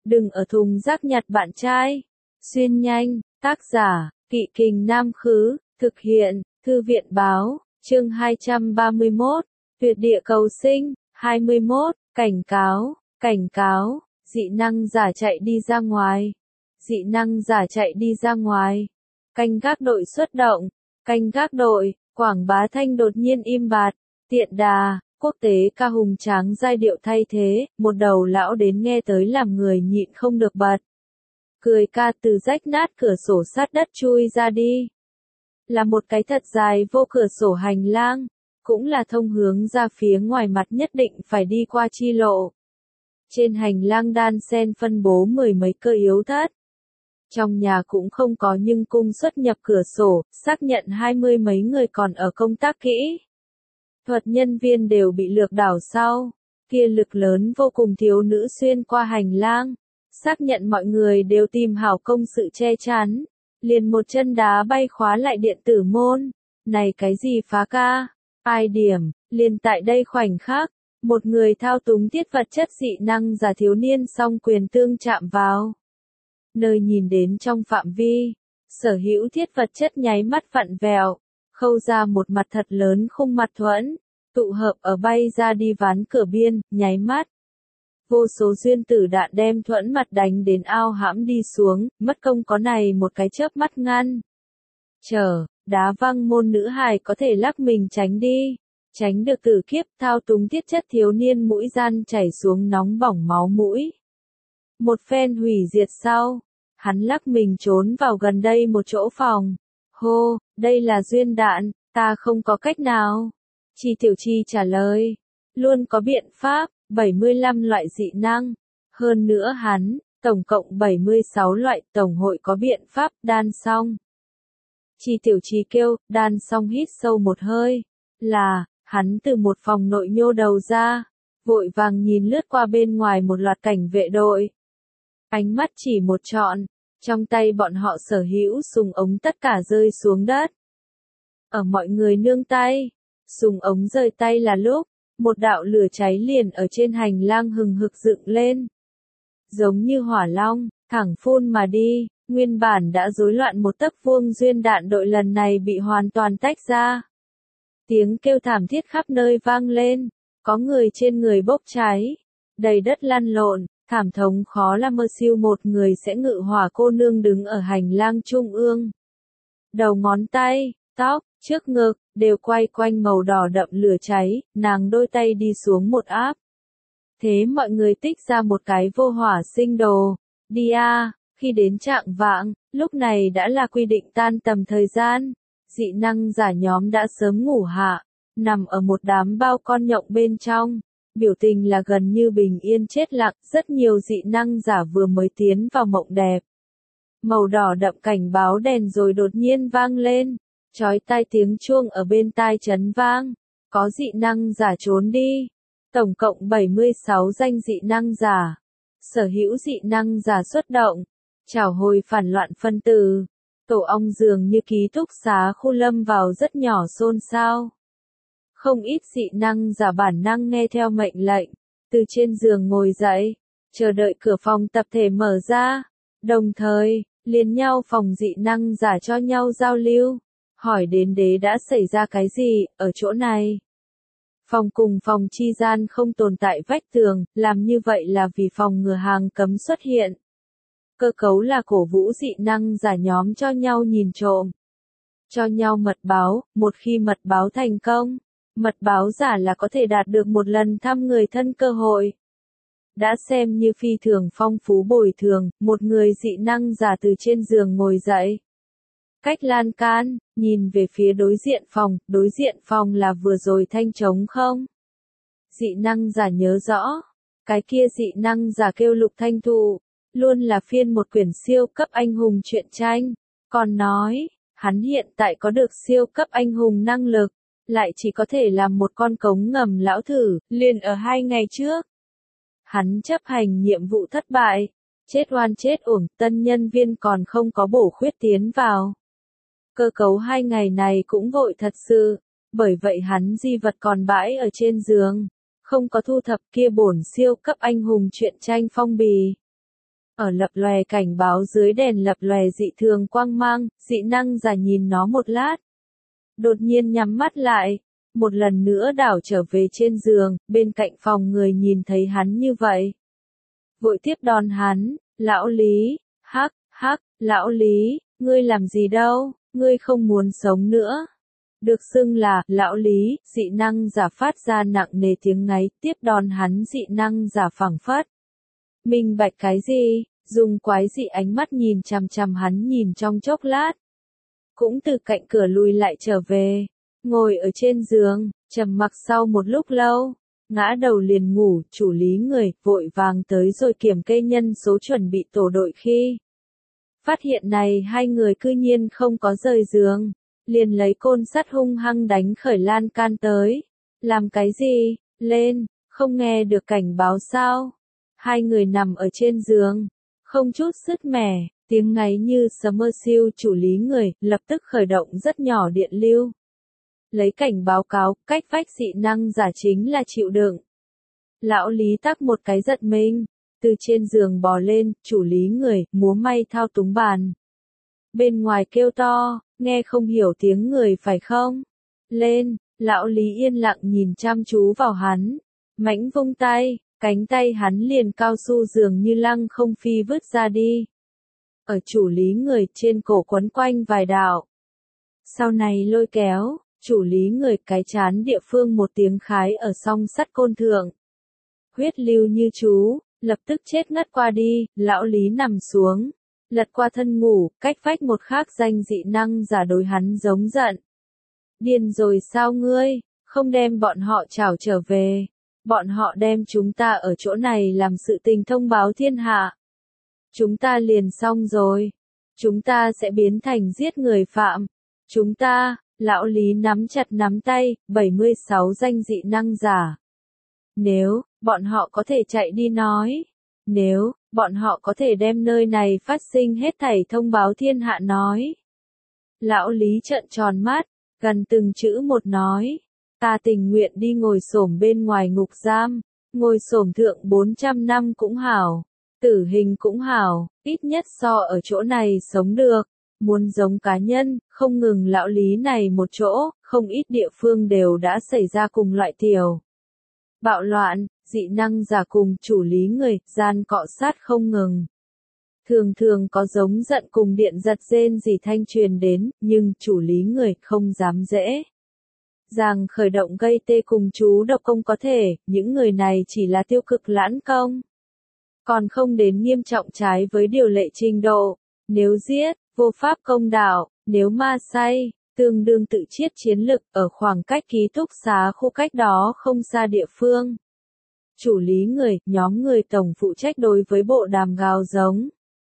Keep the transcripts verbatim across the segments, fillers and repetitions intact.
Đừng ở thùng rác nhặt bạn trai. Xuyên nhanh, tác giả, Kỵ Kình Nam Khứ, thực hiện, Thư viện Báo, chương hai trăm ba mươi mốt, tuyệt địa cầu sinh, hai mươi mốt, cảnh cáo, cảnh cáo, dị năng giả chạy đi ra ngoài. Dị năng giả chạy đi ra ngoài. Canh gác đội xuất động, canh gác đội, Quảng Bá Thanh đột nhiên im bặt, tiện đà, quốc tế ca hùng tráng giai điệu thay thế, một đầu lão đến nghe tới làm người nhịn không được bật. Cười ca từ rách nát cửa sổ sát đất chui ra đi. Là một cái thật dài vô cửa sổ hành lang, cũng là thông hướng ra phía ngoài mặt nhất định phải đi qua chi lộ. Trên hành lang đan sen phân bố mười mấy cơ yếu thất. Trong nhà cũng không có nhưng cung xuất nhập cửa sổ, xác nhận hai mươi mấy người còn ở công tác kỹ thuật nhân viên đều bị lược đảo sau. Kia lực lớn vô cùng thiếu nữ xuyên qua hành lang, xác nhận mọi người đều tìm hảo công sự che chắn, liền một chân đá bay khóa lại điện tử môn. Này cái gì phá ca? Ai điểm? Liền tại đây khoảnh khắc, một người thao túng thiết vật chất dị năng giả thiếu niên song quyền tương chạm vào. Nơi nhìn đến trong phạm vi, sở hữu thiết vật chất nháy mắt vặn vẹo, khâu ra một mặt thật lớn khung mặt thuẫn, tụ hợp ở bay ra đi ván cửa biên, nháy mắt. Vô số duyên tử đạn đem thuẫn mặt đánh đến ao hãm đi xuống, mất công có này một cái chớp mắt ngăn. Chờ, đá văng môn nữ hài có thể lắc mình tránh đi, tránh được tử kiếp thao túng tiết chất thiếu niên mũi gian chảy xuống nóng bỏng máu mũi. Một phen hủy diệt sau, hắn lắc mình trốn vào gần đây một chỗ phòng. Hô, đây là duyên đạn, ta không có cách nào. Chi Tiểu Chi trả lời, luôn có biện pháp, bảy mươi lăm loại dị năng. Hơn nữa hắn, tổng cộng bảy mươi sáu loại tổng hội có biện pháp đan xong. Chi Tiểu Chi kêu, đan xong hít sâu một hơi, là, hắn từ một phòng nội nhô đầu ra, vội vàng nhìn lướt qua bên ngoài một loạt cảnh vệ đội. Ánh mắt chỉ một trọn, trong tay bọn họ sở hữu súng ống tất cả rơi xuống đất. Ở mọi người nương tay, súng ống rơi tay là lúc, một đạo lửa cháy liền ở trên hành lang hừng hực dựng lên. Giống như hỏa long, thẳng phun mà đi, nguyên bản đã rối loạn một tấc vuông duyên đạn đội lần này bị hoàn toàn tách ra. Tiếng kêu thảm thiết khắp nơi vang lên, có người trên người bốc cháy, đầy đất lăn lộn, thảm thống khó là mơ siêu một người sẽ ngự hỏa cô nương đứng ở hành lang trung ương. Đầu ngón tay, tóc, trước ngực, đều quay quanh màu đỏ đậm lửa cháy, nàng đôi tay đi xuống một áp. Thế mọi người tích ra một cái vô hỏa sinh đồ, đi a, khi đến trạng vạng, lúc này đã là quy định tan tầm thời gian, dị năng giả nhóm đã sớm ngủ hạ, nằm ở một đám bao con nhộng bên trong, biểu tình là gần như bình yên chết lặng, rất nhiều dị năng giả vừa mới tiến vào mộng đẹp. Màu đỏ đậm cảnh báo đèn rồi đột nhiên vang lên. Chói tai tiếng chuông ở bên tai chấn vang, có dị năng giả trốn đi, tổng cộng bảy mươi sáu danh dị năng giả, sở hữu dị năng giả xuất động, trảo hồi phản loạn phân tử, tổ ong dường như ký túc xá khu lâm vào rất nhỏ xôn xao. Không ít dị năng giả bản năng nghe theo mệnh lệnh, từ trên giường ngồi dậy, chờ đợi cửa phòng tập thể mở ra, đồng thời, liền nhau phòng dị năng giả cho nhau giao lưu. Hỏi đến đế đã xảy ra cái gì, ở chỗ này. Phòng cùng phòng chi gian không tồn tại vách tường, làm như vậy là vì phòng ngừa hàng cấm xuất hiện. Cơ cấu là cổ vũ dị năng giả nhóm cho nhau nhìn trộm. Cho nhau mật báo, một khi mật báo thành công, mật báo giả là có thể đạt được một lần thăm người thân cơ hội. Đã xem như phi thường phong phú bồi thường, một người dị năng giả từ trên giường ngồi dậy. Cách lan can, nhìn về phía đối diện phòng, đối diện phòng là vừa rồi thanh trống không? Dị năng giả nhớ rõ, cái kia dị năng giả kêu Lục Thanh Thụ, luôn là phiên một quyển siêu cấp anh hùng truyện tranh, còn nói, hắn hiện tại có được siêu cấp anh hùng năng lực, lại chỉ có thể làm một con cống ngầm lão thử, liền ở hai ngày trước. Hắn chấp hành nhiệm vụ thất bại, chết oan chết uổng, tân nhân viên còn không có bổ khuyết tiến vào. Cơ cấu hai ngày này cũng vội thật sự, bởi vậy hắn di vật còn bãi ở trên giường, không có thu thập kia bổn siêu cấp anh hùng truyện tranh phong bì. Ở lập lòe cảnh báo dưới đèn lập lòe dị thường quang mang, dị năng giả nhìn nó một lát. Đột nhiên nhắm mắt lại, một lần nữa đảo trở về trên giường, bên cạnh phòng người nhìn thấy hắn như vậy. Vội tiếp đón hắn, lão Lý, hắc, hắc, lão Lý, ngươi làm gì đâu, ngươi không muốn sống nữa. Được xưng là, lão Lý, dị năng giả phát ra nặng nề tiếng ngáy, tiếp đón hắn dị năng giả phảng phất. Minh bạch cái gì, dùng quái dị ánh mắt nhìn chằm chằm hắn nhìn trong chốc lát. Cũng từ cạnh cửa lùi lại trở về, ngồi ở trên giường, trầm mặc sau một lúc lâu, ngã đầu liền ngủ, chủ Lý người, vội vàng tới rồi kiểm kê nhân số chuẩn bị tổ đội khi. Phát hiện này hai người cư nhiên không có rời giường, liền lấy côn sắt hung hăng đánh khởi lan can tới. Làm cái gì, lên, không nghe được cảnh báo sao? Hai người nằm ở trên giường, không chút sứt mẻ, tiếng ngáy như sấm mơ siêu chủ Lý người, lập tức khởi động rất nhỏ điện lưu. Lấy cảnh báo cáo, cách vách dị năng giả chính là chịu đựng. Lão Lý tắc một cái giật mình, từ trên giường bò lên, chủ Lý người, múa may thao túng bàn. Bên ngoài kêu to, nghe không hiểu tiếng người phải không? Lên, lão Lý yên lặng nhìn chăm chú vào hắn, mãnh vung tay, cánh tay hắn liền cao su dường như lăng không phi vứt ra đi. Ở chủ Lý người trên cổ quấn quanh vài đạo. Sau này lôi kéo, chủ Lý người cái chán địa phương một tiếng khái ở song sắt côn thượng. Huyết lưu như chú, lập tức chết ngất qua đi, lão Lý nằm xuống, lật qua thân ngủ, cách vách một khác danh dị năng giả đối hắn giống giận. Điên rồi sao ngươi, không đem bọn họ trảo trở về, bọn họ đem chúng ta ở chỗ này làm sự tình thông báo thiên hạ. Chúng ta liền xong rồi, chúng ta sẽ biến thành giết người phạm, chúng ta, lão Lý nắm chặt nắm tay, bảy mươi sáu danh dị năng giả. Nếu, bọn họ có thể chạy đi nói, nếu, bọn họ có thể đem nơi này phát sinh hết thảy thông báo thiên hạ nói. Lão Lý trợn tròn mắt, gần từng chữ một nói, ta tình nguyện đi ngồi xổm bên ngoài ngục giam, ngồi xổm thượng bốn trăm năm cũng hảo, tử hình cũng hảo, ít nhất so ở chỗ này sống được. Muốn giống cá nhân, không ngừng lão Lý này một chỗ, không ít địa phương đều đã xảy ra cùng loại tiểu bạo loạn, dị năng giả cùng chủ Lý người, gian cọ sát không ngừng. Thường thường có giống giận cùng điện giật rên gì thanh truyền đến, nhưng chủ Lý người không dám dễ. Rằng khởi động gây tê cùng chú độc công có thể, những người này chỉ là tiêu cực lãn công. Còn không đến nghiêm trọng trái với điều lệ trình độ, nếu giết, vô pháp công đạo, nếu ma say, tương đương tự chiết chiến lực ở khoảng cách ký túc xá khu cách đó không xa địa phương. Chủ Lý người, nhóm người tổng phụ trách đối với bộ đàm gào giống.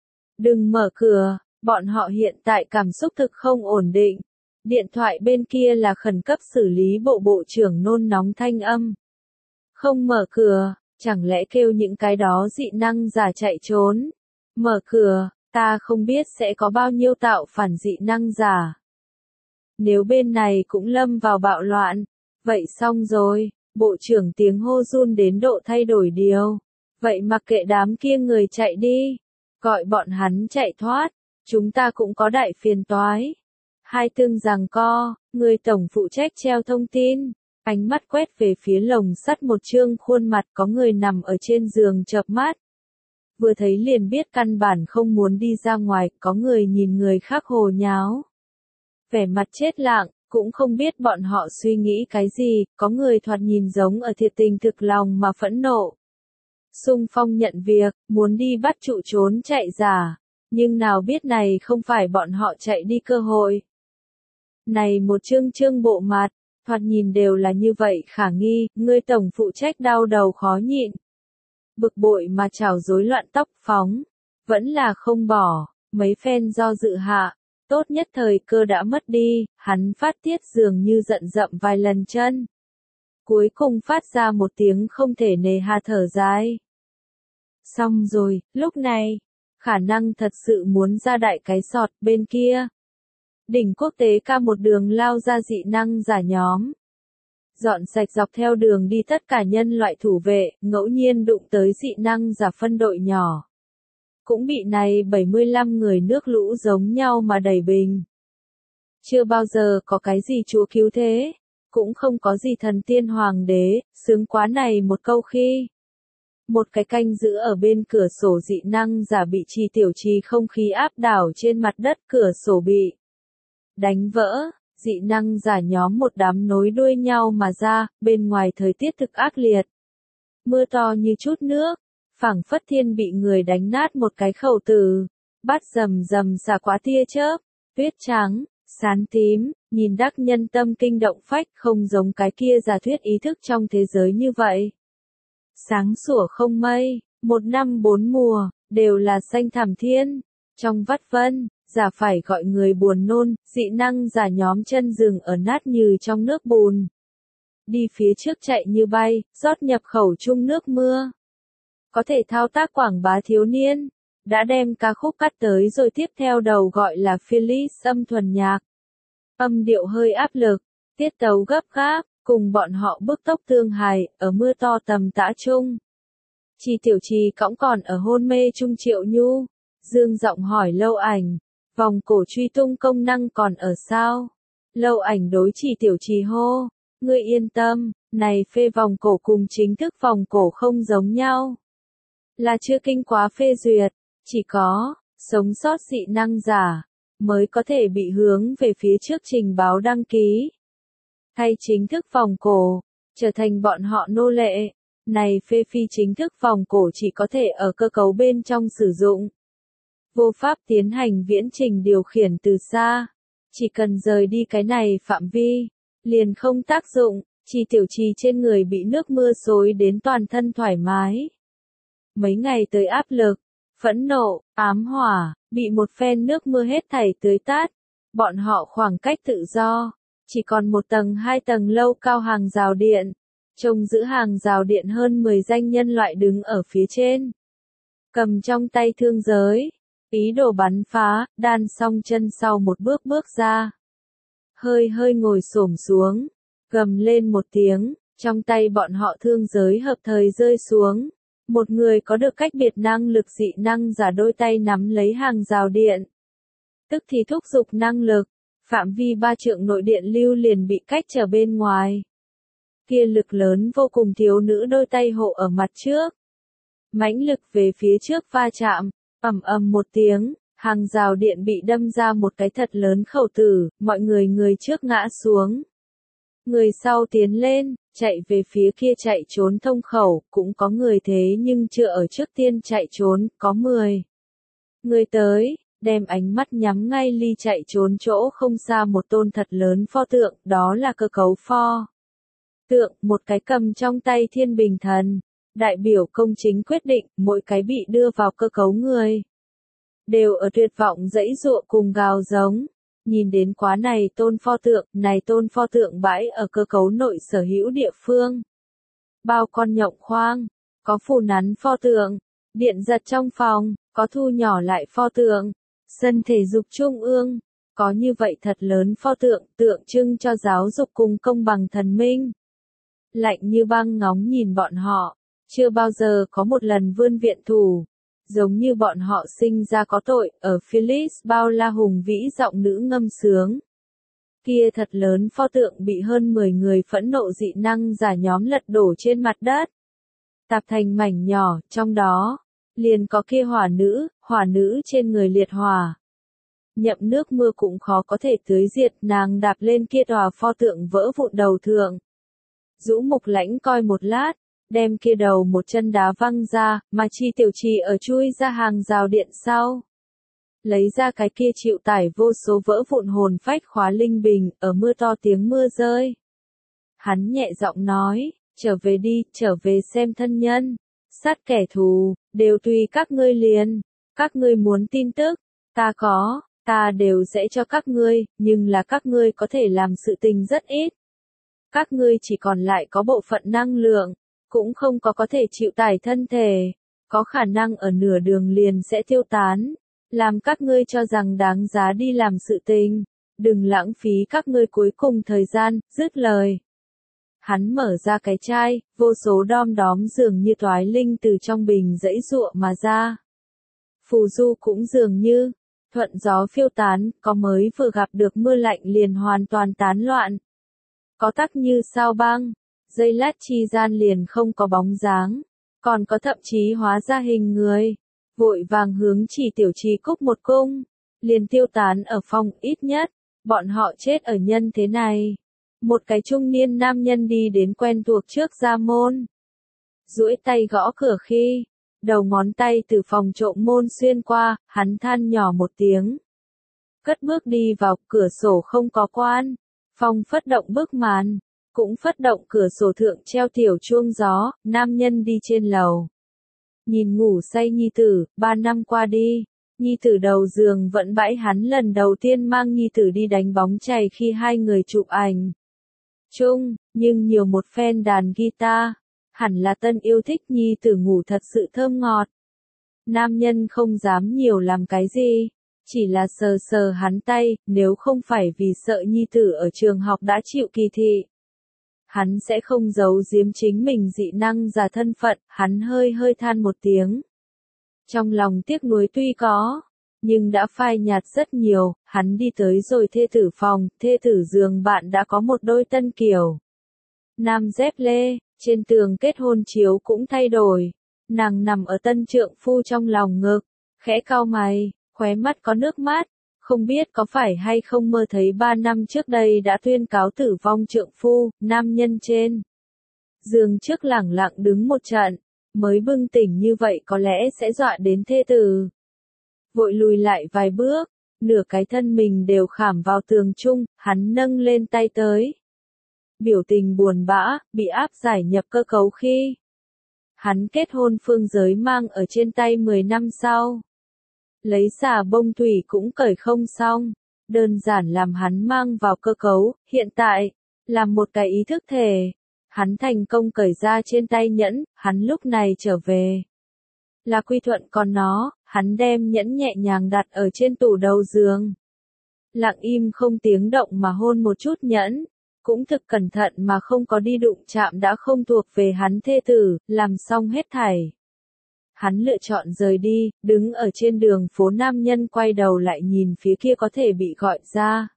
Đừng mở cửa, bọn họ hiện tại cảm xúc thực không ổn định. Điện thoại bên kia là khẩn cấp xử lý bộ bộ trưởng nôn nóng thanh âm. Không mở cửa, chẳng lẽ kêu những cái đó dị năng giả chạy trốn. Mở cửa, ta không biết sẽ có bao nhiêu tạo phản dị năng giả. Nếu bên này cũng lâm vào bạo loạn, vậy xong rồi, bộ trưởng tiếng hô run đến độ thay đổi điều. Vậy mặc kệ đám kia người chạy đi, gọi bọn hắn chạy thoát, chúng ta cũng có đại phiền toái. Hai tương giằng co, người tổng phụ trách treo thông tin, ánh mắt quét về phía lồng sắt một trương khuôn mặt có người nằm ở trên giường chợp mắt. Vừa thấy liền biết căn bản không muốn đi ra ngoài, có người nhìn người khác hồ nháo. Vẻ mặt chết lặng, cũng không biết bọn họ suy nghĩ cái gì, có người thoạt nhìn giống ở thiệt tình thực lòng mà phẫn nộ. Xung phong nhận việc, muốn đi bắt trụ trốn chạy giả, nhưng nào biết này không phải bọn họ chạy đi cơ hội. Này một chương chương bộ mặt, thoạt nhìn đều là như vậy khả nghi, người tổng phụ trách đau đầu khó nhịn. Bực bội mà trào rối loạn tóc phóng, vẫn là không bỏ, mấy phen do dự hạ, tốt nhất thời cơ đã mất đi, hắn phát tiết dường như giận dậm vài lần chân. Cuối cùng phát ra một tiếng không thể nề hà thở dài. Xong rồi, lúc này, khả năng thật sự muốn ra đại cái sọt bên kia. Đỉnh quốc tế ca một đường lao ra dị năng giả nhóm. Dọn sạch dọc theo đường đi tất cả nhân loại thủ vệ, ngẫu nhiên đụng tới dị năng giả phân đội nhỏ. cũng bị này bảy mươi lăm người nước lũ giống nhau mà đẩy bình. Chưa bao giờ có cái gì Chúa cứu thế, cũng không có gì thần tiên hoàng đế, sướng quá này một câu khi. Một cái canh giữ ở bên cửa sổ dị năng giả bị Trì Tiểu Trì không khí áp đảo trên mặt đất, cửa sổ bị đánh vỡ, dị năng giả nhóm một đám nối đuôi nhau mà ra, bên ngoài thời tiết thực ác liệt. Mưa to như chút nước, phảng phất thiên bị người đánh nát một cái khẩu tử, bát rầm rầm xả quá tia chớp, tuyết trắng, sán tím, nhìn đắc nhân tâm kinh động phách, không giống cái kia giả thuyết ý thức trong thế giới như vậy. Sáng sủa không mây, một năm bốn mùa, đều là xanh thảm thiên. Trong vắt vân, giả phải gọi người buồn nôn, dị năng giả nhóm chân rừng ở nát như trong nước bùn. Đi phía trước chạy như bay, rót nhập khẩu chung nước mưa. Có thể thao tác quảng bá thiếu niên, đã đem ca khúc cắt tới rồi tiếp theo đầu gọi là Phyllis âm thuần nhạc. Âm điệu hơi áp lực, tiết tấu gấp gáp, cùng bọn họ bước tốc thương hài, ở mưa to tầm tã chung. Trì Tiểu Trì cõng còn ở hôn mê chung Triệu Nhu, dương giọng hỏi Lâu Ảnh, vòng cổ truy tung công năng còn ở sao? Lâu Ảnh đối Trì Tiểu Trì hô, ngươi yên tâm, này phê vòng cổ cùng chính thức vòng cổ không giống nhau. Là chưa kinh quá phê duyệt, chỉ có, sống sót dị năng giả, mới có thể bị hướng về phía trước trình báo đăng ký. Hay chính thức vòng cổ, trở thành bọn họ nô lệ, này phê phi chính thức vòng cổ chỉ có thể ở cơ cấu bên trong sử dụng. Vô pháp tiến hành viễn trình điều khiển từ xa, chỉ cần rời đi cái này phạm vi, liền không tác dụng, Trì Tiểu Trì trên người bị nước mưa xối đến toàn thân thoải mái. Mấy ngày tới áp lực, phẫn nộ, ám hỏa, bị một phen nước mưa hết thảy tưới tát, bọn họ khoảng cách tự do, chỉ còn một tầng hai tầng lâu cao hàng rào điện, trông giữ hàng rào điện hơn mười danh nhân loại đứng ở phía trên. Cầm trong tay thương giới, ý đồ bắn phá, đan xong chân sau một bước bước ra. Hơi hơi ngồi xổm xuống, gầm lên một tiếng, trong tay bọn họ thương giới hợp thời rơi xuống. Một người có được cách biệt năng lực dị năng giả đôi tay nắm lấy hàng rào điện. Tức thì thúc giục năng lực, phạm vi ba trượng nội điện lưu liền bị cách trở bên ngoài. Kia lực lớn vô cùng thiếu nữ đôi tay hộ ở mặt trước. Mãnh lực về phía trước va chạm, ầm ầm một tiếng, hàng rào điện bị đâm ra một cái thật lớn khẩu tử, mọi người người trước ngã xuống. Người sau tiến lên, chạy về phía kia chạy trốn thông khẩu, cũng có người thế nhưng chưa ở trước tiên chạy trốn, có mười. Người tới, đem ánh mắt nhắm ngay ly chạy trốn chỗ không xa một tôn thật lớn pho tượng, đó là cơ cấu pho. Tượng, một cái cầm trong tay thiên bình thần, đại biểu công chính quyết định, mỗi cái bị đưa vào cơ cấu người. Đều ở tuyệt vọng dãy dụa cùng gào giống. Nhìn đến quá này tôn pho tượng, này tôn pho tượng bãi ở cơ cấu nội sở hữu địa phương. Bao con nhộng khoang, có phù nắn pho tượng, điện giật trong phòng, có thu nhỏ lại pho tượng, sân thể dục trung ương, có như vậy thật lớn pho tượng, tượng trưng cho giáo dục cùng công bằng thần minh. Lạnh như băng ngóng nhìn bọn họ, chưa bao giờ có một lần vươn viện thủ. Giống như bọn họ sinh ra có tội, ở Phyllis bao la hùng vĩ giọng nữ ngâm sướng. Kia thật lớn pho tượng bị hơn mười người phẫn nộ dị năng giả nhóm lật đổ trên mặt đất. Tạp thành mảnh nhỏ, trong đó, liền có kia hỏa nữ, hỏa nữ trên người liệt hỏa. Nhậm nước mưa cũng khó có thể tưới diệt, nàng đạp lên kia tòa pho tượng vỡ vụn đầu thượng. Dũ Mục Lãnh coi một lát, đem kia đầu một chân đá văng ra, mà Trì Tiểu Trì ở chui ra hàng rào điện sau. Lấy ra cái kia chịu tải vô số vỡ vụn hồn phách khóa linh bình, ở mưa to tiếng mưa rơi. Hắn nhẹ giọng nói, trở về đi, trở về xem thân nhân, sát kẻ thù, đều tùy các ngươi liền, các ngươi muốn tin tức, ta có, ta đều sẽ cho các ngươi, nhưng là các ngươi có thể làm sự tình rất ít. Các ngươi chỉ còn lại có bộ phận năng lượng. Cũng không có có thể chịu tải thân thể, có khả năng ở nửa đường liền sẽ tiêu tán, làm các ngươi cho rằng đáng giá đi làm sự tình, đừng lãng phí các ngươi cuối cùng thời gian, dứt lời. Hắn mở ra cái chai, vô số đom đóm dường như toái linh từ trong bình dãy giụa mà ra. phù du cũng dường như, thuận gió phiêu tán, có mới vừa gặp được mưa lạnh liền hoàn toàn tán loạn. Có tắc như sao băng, giây lát chi gian liền không có bóng dáng, còn có thậm chí hóa ra hình người, vội vàng hướng chỉ tiểu trì cúc một cung, liền tiêu tán ở phòng. Ít nhất, bọn họ chết ở nhân thế này. Một cái trung niên nam nhân đi đến quen thuộc trước gia môn, duỗi tay gõ cửa khi, đầu ngón tay từ phòng trộm môn xuyên qua, hắn than nhỏ một tiếng. Cất bước đi vào, cửa sổ không có quan, phòng phất động bức màn, cũng phất động cửa sổ thượng treo tiểu chuông gió, nam nhân đi trên lầu. Nhìn ngủ say nhi tử, ba năm qua đi, nhi tử đầu giường vẫn bãi hắn lần đầu tiên mang nhi tử đi đánh bóng chày khi hai người chụp ảnh chung, nhưng nhiều một phen đàn guitar, hẳn là tân yêu thích nhi tử ngủ thật sự thơm ngọt. Nam nhân không dám nhiều làm cái gì, chỉ là sờ sờ hắn tay, nếu không phải vì sợ nhi tử ở trường học đã chịu kỳ thị. Hắn sẽ không giấu giếm chính mình dị năng giả thân phận, hắn hơi hơi than một tiếng. Trong lòng tiếc nuối tuy có, nhưng đã phai nhạt rất nhiều, hắn đi tới rồi thê tử phòng, thê tử giường bạn đã có một đôi tân kiểu. Nam dép lê, trên tường kết hôn chiếu cũng thay đổi, nàng nằm ở tân trượng phu trong lòng ngực, khẽ cau mày, khóe mắt có nước mắt, không biết có phải hay không mơ thấy ba năm trước đây đã tuyên cáo tử vong trượng phu, nam nhân trên giường trước lẳng lặng đứng một trận, mới bừng tỉnh như vậy có lẽ sẽ dọa đến thê tử. Vội lùi lại vài bước, nửa cái thân mình đều khảm vào tường chung, hắn nâng lên tay tới. Biểu tình buồn bã, bị áp giải nhập cơ cấu khi hắn kết hôn phương giới mang ở trên tay mười năm sau. Lấy xà bông thủy cũng cởi không xong, đơn giản làm hắn mang vào cơ cấu, hiện tại, làm một cái ý thức thể. Hắn thành công cởi ra trên tay nhẫn, hắn lúc này trở về. Là quy thuận còn nó, hắn đem nhẫn nhẹ nhàng đặt ở trên tủ đầu giường. Lặng im không tiếng động mà hôn một chút nhẫn, cũng thực cẩn thận mà không có đi đụng chạm đã không thuộc về hắn thê tử, làm xong hết thảy. Hắn lựa chọn rời đi, đứng ở trên đường phố nam nhân quay đầu lại nhìn phía kia có thể bị gọi ra.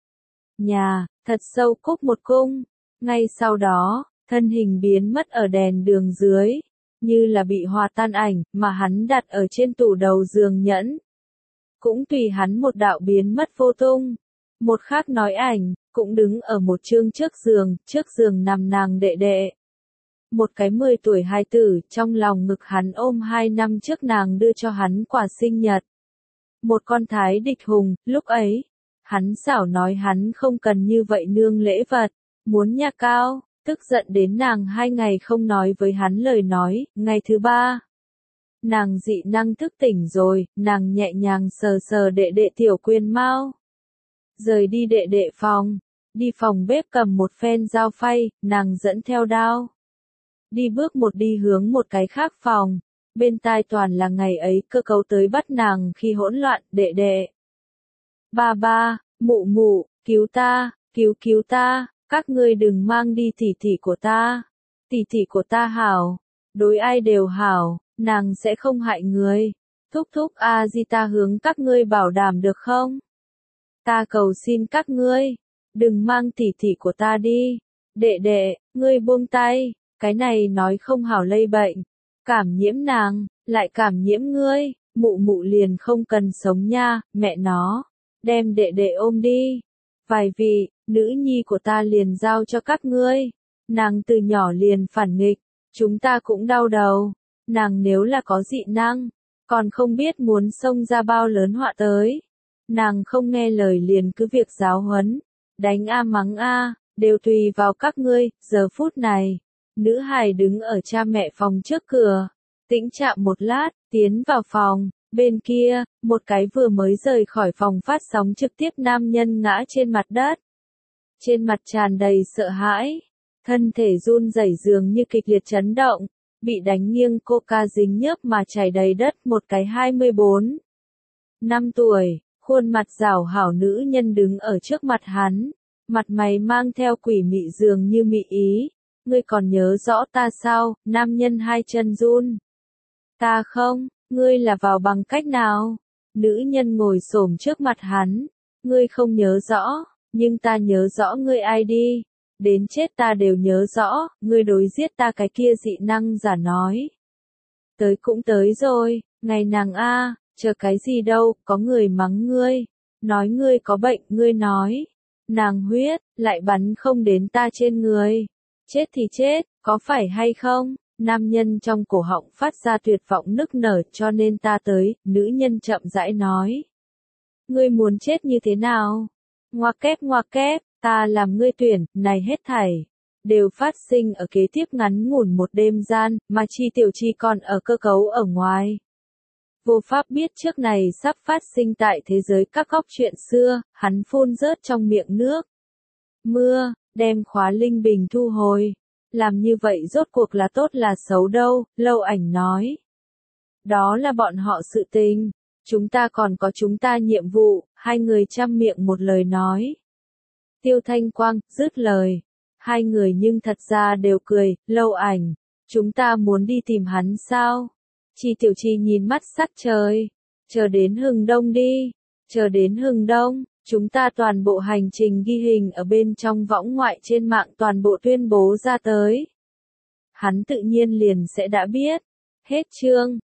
Nhà, thật sâu cúc một cung, ngay sau đó, thân hình biến mất ở đèn đường dưới, như là bị hòa tan ảnh, mà hắn đặt ở trên tủ đầu giường nhẫn. Cũng tùy hắn một đạo biến mất vô tung. Một khác nói ảnh, cũng đứng ở một chương trước giường, trước giường nằm nàng đệ đệ. Một cái mười tuổi hài tử, trong lòng ngực hắn ôm hai năm trước nàng đưa cho hắn quà sinh nhật. Một con thái địch hùng, lúc ấy, hắn xảo nói hắn không cần như vậy nương lễ vật, muốn nhà cao, tức giận đến nàng hai ngày không nói với hắn lời nói, ngày thứ ba. Nàng dị năng thức tỉnh rồi, nàng nhẹ nhàng sờ sờ đệ đệ tiểu quyền mau. Rời đi đệ đệ phòng, đi phòng bếp cầm một phen dao phay, nàng dẫn theo đao. Đi bước một đi hướng một cái khác phòng, bên tai toàn là ngày ấy cơ cấu tới bắt nàng khi hỗn loạn, đệ đệ. Ba ba, mụ mụ, cứu ta, cứu cứu ta, các ngươi đừng mang đi tỷ tỷ của ta. Tỷ tỷ của ta hảo, đối ai đều hảo, nàng sẽ không hại người. Thúc thúc a di ta hướng các ngươi bảo đảm được không? Ta cầu xin các ngươi, đừng mang tỷ tỷ của ta đi. Đệ đệ, ngươi buông tay, cái này nói không hảo lây bệnh. Cảm nhiễm nàng, lại cảm nhiễm ngươi, mụ mụ liền không cần sống nha, mẹ nó. Đem đệ đệ ôm đi. Vài vị, nữ nhi của ta liền giao cho các ngươi. Nàng từ nhỏ liền phản nghịch, chúng ta cũng đau đầu. Nàng nếu là có dị năng, còn không biết muốn xông ra bao lớn họa tới. Nàng không nghe lời liền cứ việc giáo huấn, đánh a mắng a, đều tùy vào các ngươi. Giờ phút này, nữ hài đứng ở cha mẹ phòng trước cửa, tĩnh chạm một lát, tiến vào phòng, bên kia, một cái vừa mới rời khỏi phòng phát sóng trực tiếp nam nhân ngã trên mặt đất. Trên mặt tràn đầy sợ hãi, thân thể run rẩy dường như kịch liệt chấn động, bị đánh nghiêng coca dính nhớp mà chảy đầy đất. Một cái hai mươi bốn năm tuổi, khuôn mặt rảo hảo nữ nhân đứng ở trước mặt hắn, mặt mày mang theo quỷ mị dường như mị ý. Ngươi còn nhớ rõ ta sao? Nam nhân hai chân run. Ta không, Ngươi là vào bằng cách nào? Nữ nhân ngồi xổm trước mặt hắn. Ngươi không nhớ rõ, nhưng ta nhớ rõ ngươi ai đi. Đến chết ta đều nhớ rõ, ngươi đối giết ta cái kia dị năng giả nói. Tới cũng tới rồi, ngày nàng a, chờ cái gì đâu, có người mắng ngươi. Nói ngươi có bệnh, ngươi nói. Nàng huyết, lại bắn không đến ta trên người. Chết thì chết, có phải hay không? Nam nhân trong cổ họng phát ra tuyệt vọng nức nở cho nên ta tới, nữ nhân chậm rãi nói. Ngươi muốn chết như thế nào? Ngoa kép ngoa kép, ta làm ngươi tuyển, này hết thảy. Đều phát sinh ở kế tiếp ngắn ngủn một đêm gian, mà chi tiểu chi còn ở cơ cấu ở ngoài. Vô pháp biết trước này sắp phát sinh tại thế giới các góc chuyện xưa, hắn phun rớt trong miệng nước. Mưa, đem khóa linh bình thu hồi. Làm như vậy rốt cuộc là tốt là xấu đâu, Lâu Ảnh nói. Đó là bọn họ sự tình. Chúng ta còn có chúng ta nhiệm vụ, hai người chăm miệng một lời nói. Tiêu Thanh Quang, dứt lời. Hai người nhưng thật ra đều cười, Lâu Ảnh. Chúng ta muốn đi tìm hắn sao? Chi Tiểu Chi nhìn mắt sắc trời. Chờ đến hừng đông đi. Chờ đến hừng đông, chúng ta toàn bộ hành trình ghi hình ở bên trong võng ngoại trên mạng toàn bộ tuyên bố ra tới. Hắn tự nhiên liền sẽ đã biết. Hết chương.